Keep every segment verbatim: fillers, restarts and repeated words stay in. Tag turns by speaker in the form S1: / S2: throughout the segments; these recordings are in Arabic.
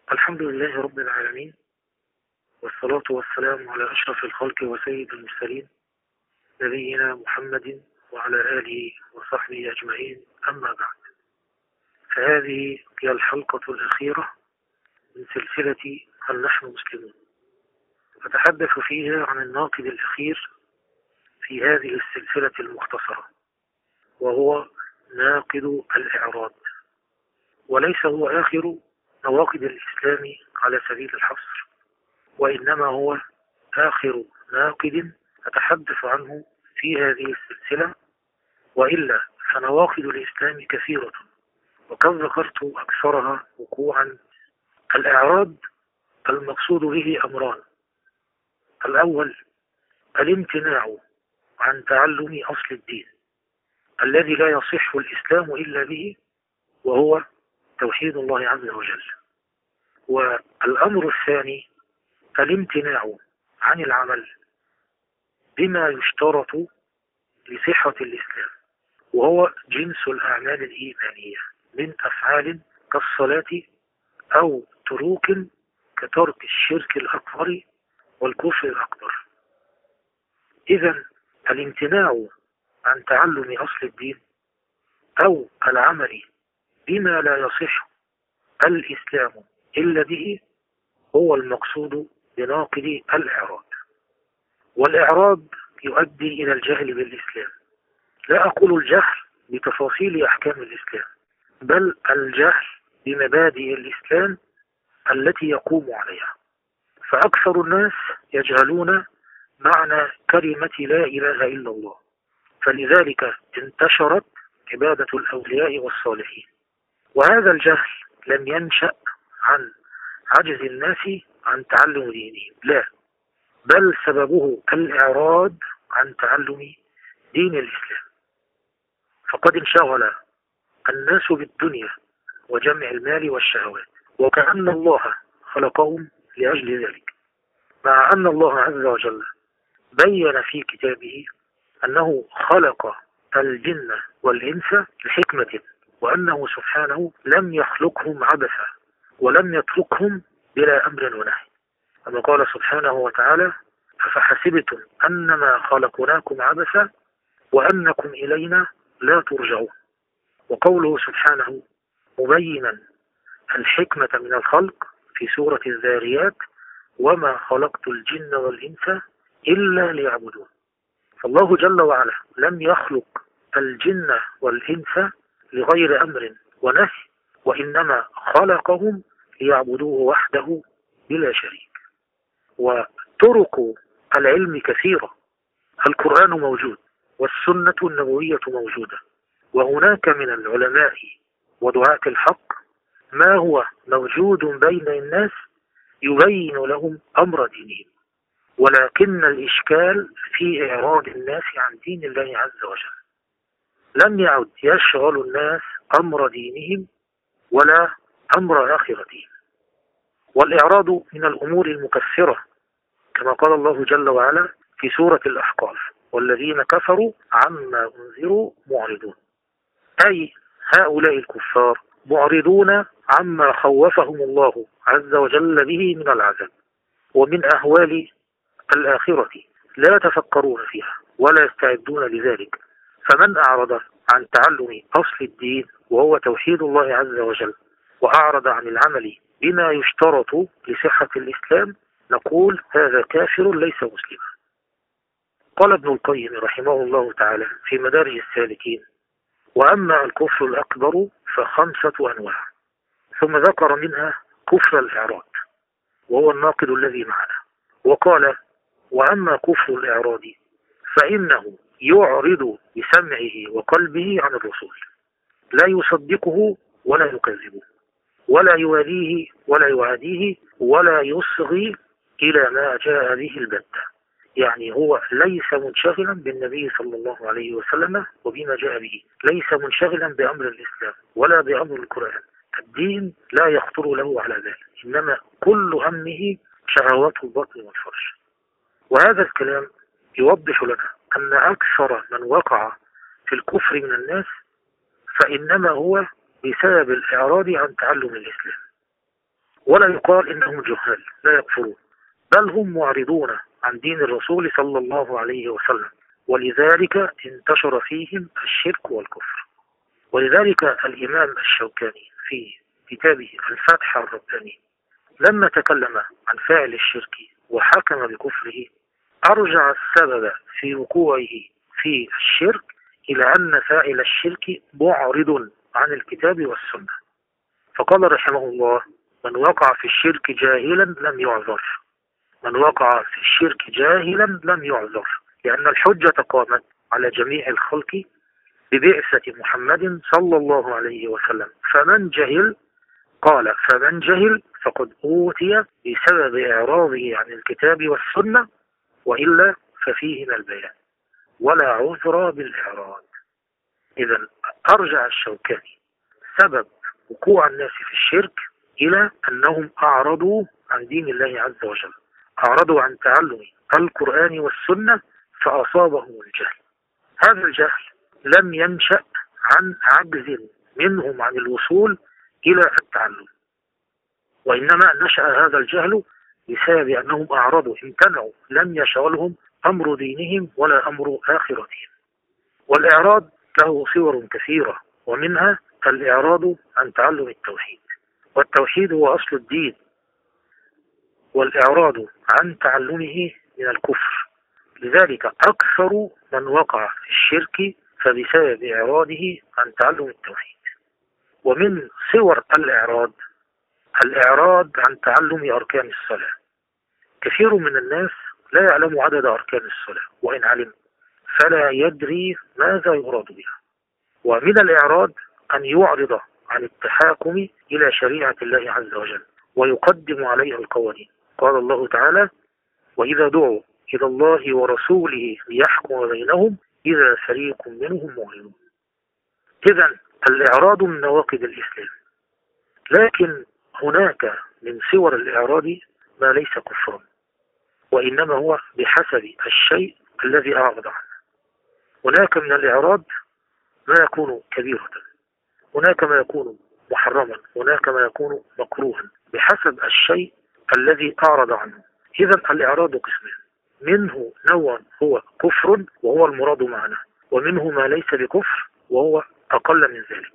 S1: الحمد لله رب العالمين، والصلاة والسلام على أشرف الخلق وسيد المرسلين نبينا محمد وعلى آله وصحبه أجمعين. أما بعد، فهذه هي الحلقة الأخيرة من سلسلة هل نحن مسلمون، أتحدث فيها عن الناقد الأخير في هذه السلسلة المختصرة، وهو ناقد الإعراض، وليس هو آخر نواقد الإسلام على سبيل الحصر، وإنما هو آخر ناقد أتحدث عنه في هذه السلسلة، وإلا فنواقد الإسلام كثيرة وقد ذكرت أكثرها وقوعا. الإعراض المقصود به أمران: الأول الامتناع عن تعلم أصل الدين الذي لا يصح الإسلام إلا به، وهو توحيد الله عز وجل. والأمر الثاني الامتناع عن العمل بما يشترط لصحة الإسلام، وهو جنس الأعمال الإيمانية من أفعال كالصلاة أو تروك كترك الشرك الأكبر والكفر الأكبر. إذن الامتناع عن تعلم أصل الدين أو العمل بما لا يصح الإسلام إلا به هو المقصود بناقد الإعراض. والإعراض يؤدي إلى الجهل بالإسلام، لا أقول الجهل بتفاصيل أحكام الإسلام، بل الجهل بمبادئ الإسلام التي يقوم عليها. فأكثر الناس يجهلون معنى كلمة لا إله إلا الله، فلذلك انتشرت عبادة الأولياء والصالحين. وهذا الجهل لم ينشأ عن عجز الناس عن تعلم دينهم، لا، بل سببه الإعراض عن تعلم دين الإسلام. فقد انشغل الناس بالدنيا وجمع المال والشهوات، وكأن الله خلقهم لأجل ذلك، مع أن الله عز وجل بين في كتابه أنه خلق الجن والإنس لحكمة، وأنه سبحانه لم يخلقهم عبثا ولم يتركهم بلا أمر ونهي، كما قال سبحانه وتعالى: أفحسبتم أنما خلقناكم عبثا وأنكم إلينا لا ترجعون. وقوله سبحانه مبينا الحكمة من الخلق في سورة الذاريات: وما خلقت الجن والإنس إلا ليعبدون. فالله جل وعلا لم يخلق الجن والإنس لغير أمر ونهي، وإنما خلقهم ليعبدوه وحده بلا شريك. وطرق العلم كثيرة، القرآن موجود والسنة النبوية موجودة، وهناك من العلماء ودعاة الحق ما هو موجود بين الناس يبين لهم أمر دينهم، ولكن الإشكال في إعراض الناس عن دين الله عز وجل. لم يعد يشغل الناس أمر دينهم ولا أمر آخرتهم. والإعراض من الأمور المكفرة، كما قال الله جل وعلا في سورة الأحقاف: والذين كفروا عما أنذروا معرضون، أي هؤلاء الكفار معرضون عما خوفهم الله عز وجل به من العذاب ومن أهوال الآخرة، لا يتفكرون فيها ولا يستعدون لذلك. فمن أعرض عن تعلم أصل الدين وهو توحيد الله عز وجل، وأعرض عن العمل بما يشترط لصحة الإسلام، نقول هذا كافر ليس مسلما. قال ابن القيم رحمه الله تعالى في مدارج السالكين: وأما الكفر الأكبر فخمسة أنواع، ثم ذكر منها كفر الإعراض وهو الناقد الذي معنا، وقال: وأما كفر الإعراض فإنه يعرض بسمعه وقلبه عن الرسول، لا يصدقه ولا يكذبه ولا يواليه ولا يعاديه ولا يصغي إلى ما جاء به البتة. يعني هو ليس منشغلا بالنبي صلى الله عليه وسلم وبما جاء به، ليس منشغلا بأمر الإسلام ولا بأمر القرآن، الدين لا يخطر له على ذلك، إنما كل همه شهوات البطن والفرج. وهذا الكلام يوضح لنا أن أكثر من وقع في الكفر من الناس فإنما هو بسبب الإعراض عن تعلم الإسلام. ولا يقال إنهم جهال لا يكفرون، بل هم معرضون عن دين الرسول صلى الله عليه وسلم، ولذلك انتشر فيهم الشرك والكفر. ولذلك الإمام الشوكاني في كتابه الفتح الرباني لما تكلم عن فاعل الشرك وحكم بكفره أرجع السبب في وقوعه في الشرك إلى أن فاعل الشرك معرض عن الكتاب والسنة، فقال رحمه الله: من وقع في الشرك جاهلا لم يعذر، من وقع في الشرك جاهلا لم يعذر، لأن الحجة قامت على جميع الخلق ببعثة محمد صلى الله عليه وسلم، فمن جهل قال فمن جهل فقد أوتي بسبب إعراضه عن الكتاب والسنة، وإلا ففيهما البيان ولا عذر بالإعراض. إذا أرجع الشوكاني سبب وقوع الناس في الشرك إلى أنهم أعرضوا عن دين الله عز وجل، أعرضوا عن تعلم القرآن والسنة فأصابهم الجهل. هذا الجهل لم ينشأ عن عجز منهم عن الوصول إلى التعلم، وإنما نشأ هذا الجهل بسبب أنهم أعرضوا، امتنعوا، لم يشغلهم أمر دينهم ولا أمر آخرتهم. والإعراض له صور كثيرة، ومنها الإعراض عن تعلم التوحيد، والتوحيد هو أصل الدين، والإعراض عن تعلمه من الكفر. لذلك أكثر من وقع في الشرك فبسبب إعراضه عن تعلم التوحيد. ومن صور الإعراض الإعراض عن تعلم أركان الصلاة. كثير من الناس لا يعلم عدد أركان الصلاة، وإن علم فلا يدري ماذا يراد بها. ومن الإعراض أن يعرض عن التحاكم إلى شريعة الله عز وجل ويقدم عليها القوانين. قال الله تعالى: وإذا دعوا إلى الله ورسوله ليحكم بينهم إذا فريق منهم معرضون. إذن الإعراض من نواقض الإسلام، لكن هناك من صور الإعراض ما ليس كفرا، وإنما هو بحسب الشيء الذي أعرض عنه. هناك من الإعراض ما يكون كبيرة، هناك ما يكون محرما، هناك ما يكون مكروها بحسب الشيء الذي أعرض عنه. إذن الإعراض قسمين: منه نوع هو كفر وهو المراد معنا، ومنه ما ليس بكفر وهو أقل من ذلك.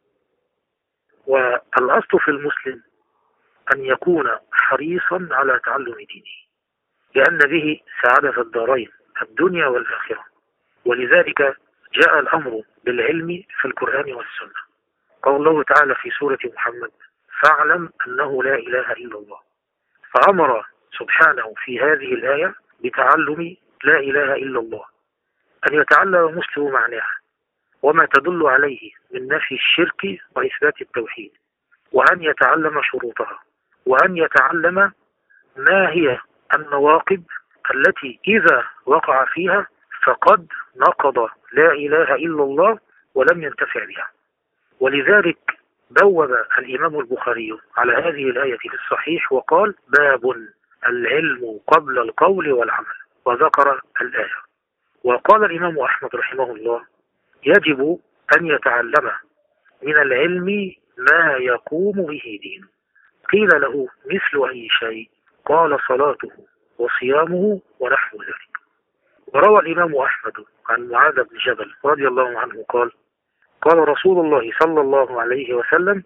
S1: والأصل في المسلم أن يكون حريصا على تعلم دينه، لأن به سعادة الدارين الدنيا والآخرة. ولذلك جاء الأمر بالعلم في القرآن والسنة. قال الله تعالى في سورة محمد: فاعلم أنه لا إله إلا الله. فأمر سبحانه في هذه الآية بتعلم لا إله إلا الله، أن يتعلم المسلم معناها وما تدل عليه من نفي الشرك وإثبات التوحيد، وأن يتعلم شروطها، وأن يتعلم ما هي النواقض التي إذا وقع فيها فقد نقض لا إله إلا الله ولم ينتفع بها. ولذلك بوب الإمام البخاري على هذه الآية في الصحيح وقال: باب العلم قبل القول والعمل، وذكر الآية. وقال الإمام أحمد رحمه الله: يجب أن يتعلم من العلم ما يقوم به دينه. قيل له: مثل أي شيء؟ قال: صلاته وصيامه ونحو ذلك. وروى الإمام أحمد عن معاذ بن جبل رضي الله عنه قال: قال رسول الله صلى الله عليه وسلم: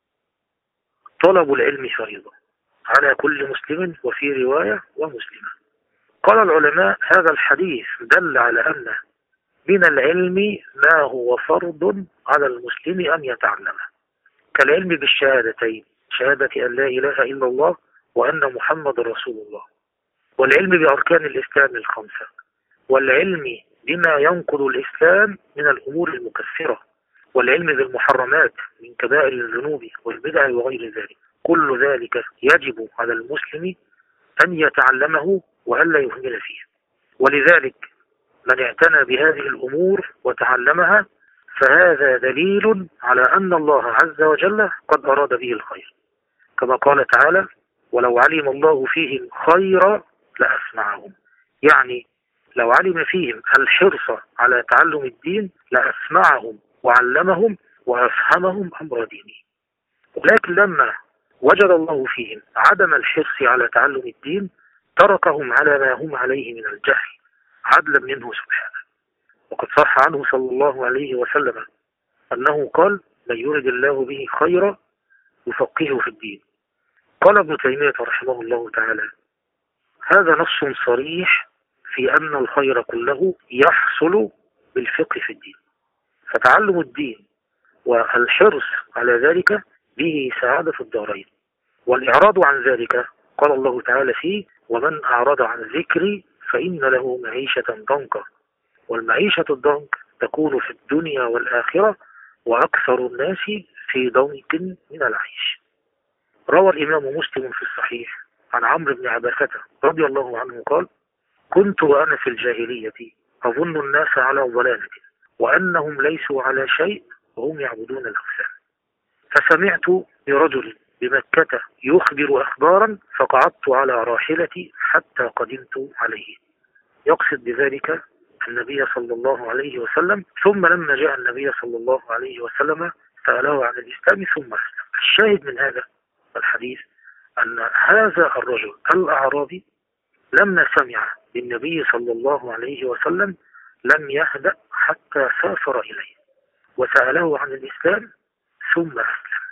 S1: طلب العلم فريضة على كل مسلم، وفي رواية ومسلمة. قال العلماء: هذا الحديث دل على أن من العلم ما هو فرض على المسلم أن يتعلمه، كالعلم بالشهادتين، شهادة أن لا إله إلا الله وأن محمد رسول الله، والعلم بأركان الإسلام الخمسة، والعلم بما ينقض الإسلام من الأمور المكفرة، والعلم بالمحرمات من كبائر الذنوب والبدع وغير ذلك. كل ذلك يجب على المسلم أن يتعلمه وألا يهمل فيه. ولذلك من اعتنى بهذه الأمور وتعلمها فهذا دليل على أن الله عز وجل قد أراد به الخير، كما قال تعالى: ولو علم الله فيهم خيرا لأسمعهم. يعني لو علم فيهم الحرص على تعلم الدين لأسمعهم وعلمهم وأفهمهم أمر دينه. ولكن لما وجد الله فيهم عدم الحرص على تعلم الدين، تركهم على ما هم عليه من الجهل عدلا منه سبحانه. وقد صح عنه صلى الله عليه وسلم أنه قال: من يرد الله به خيرا يفقهه في الدين. قال ابن تيمية رحمه الله تعالى: هذا نص صريح في أن الخير كله يحصل بالفقه في الدين، فتعلم الدين والحرص على ذلك به سعادة الدارين، والإعراض عن ذلك قال الله تعالى فيه: ومن أعرض عن ذكري فإن له معيشة ضنكا. والمعيشة الضنك تكون في الدنيا والآخرة، وأكثر الناس في ضنك من العيش. روى الإمام مسلم في الصحيح عن عمرو بن عباسة رضي الله عنه قال: كنت وأنا في الجاهلية أظن الناس على ضلالة، وأنهم ليسوا على شيء وهم يعبدون الأوثان، فسمعت برجل بمكة يخبر أخبارا فقعدت على راحلتي حتى قدمت عليه، يقصد بذلك النبي صلى الله عليه وسلم. ثم لما جاء النبي صلى الله عليه وسلم سأله عن الإسلام ثم أسلم. الشاهد من هذا الحديث أن هذا الرجل الأعرابي لما سمع بالنبي صلى الله عليه وسلم لم يهدأ حتى سافر إليه وسأله عن الإسلام ثم أسلم.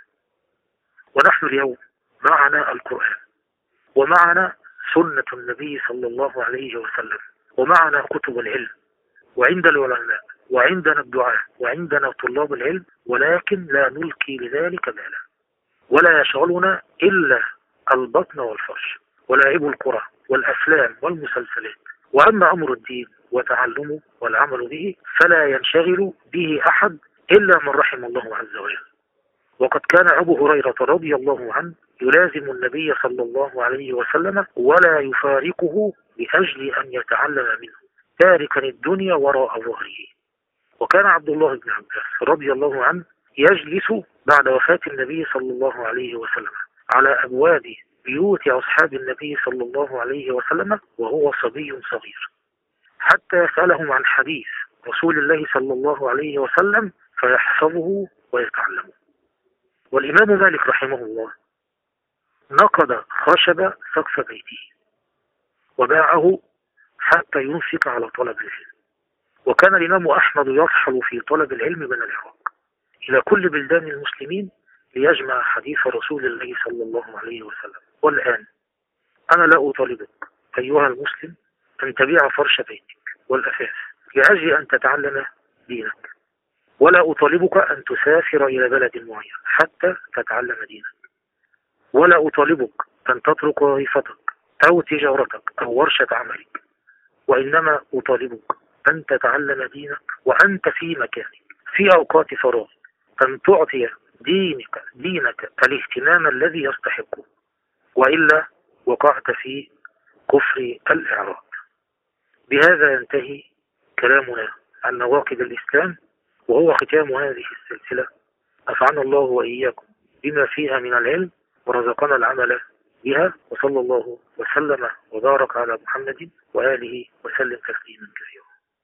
S1: ونحن اليوم معنا القرآن، ومعنا سنة النبي صلى الله عليه وسلم، ومعنا كتب العلم، وعند العلماء، وعندنا الدعاء، وعندنا طلاب العلم، ولكن لا نلقي لذلك بالا، ولا يشغلنا إلا البطن والفرش ولعب القرى والأفلام والمسلسلات. وأما أمر الدين وتعلمه والعمل به فلا ينشغل به أحد إلا من رحم الله عز وجل. وقد كان أبو هريرة رضي الله عنه يلازم النبي صلى الله عليه وسلم ولا يفارقه لأجل أن يتعلم منه، تاركا الدنيا وراء ظهره. وكان عبد الله بن عباس رضي الله عنه يجلس بعد وفاة النبي صلى الله عليه وسلم على أبواب بيوت أصحاب النبي صلى الله عليه وسلم وهو صبي صغير، حتى يسألهم عن حديث رسول الله صلى الله عليه وسلم فيحفظه ويتعلمه. والإمام مالك رحمه الله نقد خشب سقف بيته وباعه حتى ينفق على طلب العلم. وكان الإمام أحمد يرحل في طلب العلم من العراق إلى كل بلدان المسلمين ليجمع حديث رسول الله صلى الله عليه وسلم. والآن أنا لا أطالبك أيها المسلم أن تبيع فرش بيتك والأثاث لأجل أن تتعلم دينك، ولا أطالبك أن تسافر إلى بلد معين حتى تتعلم دينك، ولا أطالبك أن تترك وظيفتك أو تجارتك أو ورشة عملك، وإنما أطالبك أن تتعلم دينك وأنت في مكانك في أوقات فراغ، أن تعطي دينك دينك الاهتمام الذي يستحقه، وإلا وقعت في كفر الإعراض. بهذا ينتهي كلامنا عن نواقض الإسلام، وهو ختام هذه السلسلة. أفعنا الله وإياكم بما فيها من العلم ورزقنا العمل بها، وصلى الله وسلم وبارك على محمد وآله وسلم تسليما كثيرا.